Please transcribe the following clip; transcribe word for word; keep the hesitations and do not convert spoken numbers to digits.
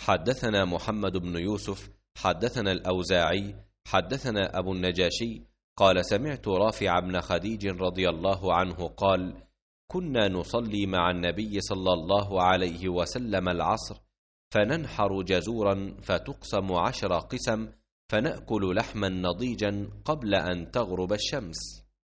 حدثنا محمد بن يوسف حدثنا الأوزاعي حدثنا أبو النجاشي قال سمعت رافع بن خديج رضي الله عنه قال كنا نصلي مع النبي صلى الله عليه وسلم العصر فننحر جزورا فتقسم عشر قسم فنأكل لحما نضيجا قبل أن تغرب الشمس.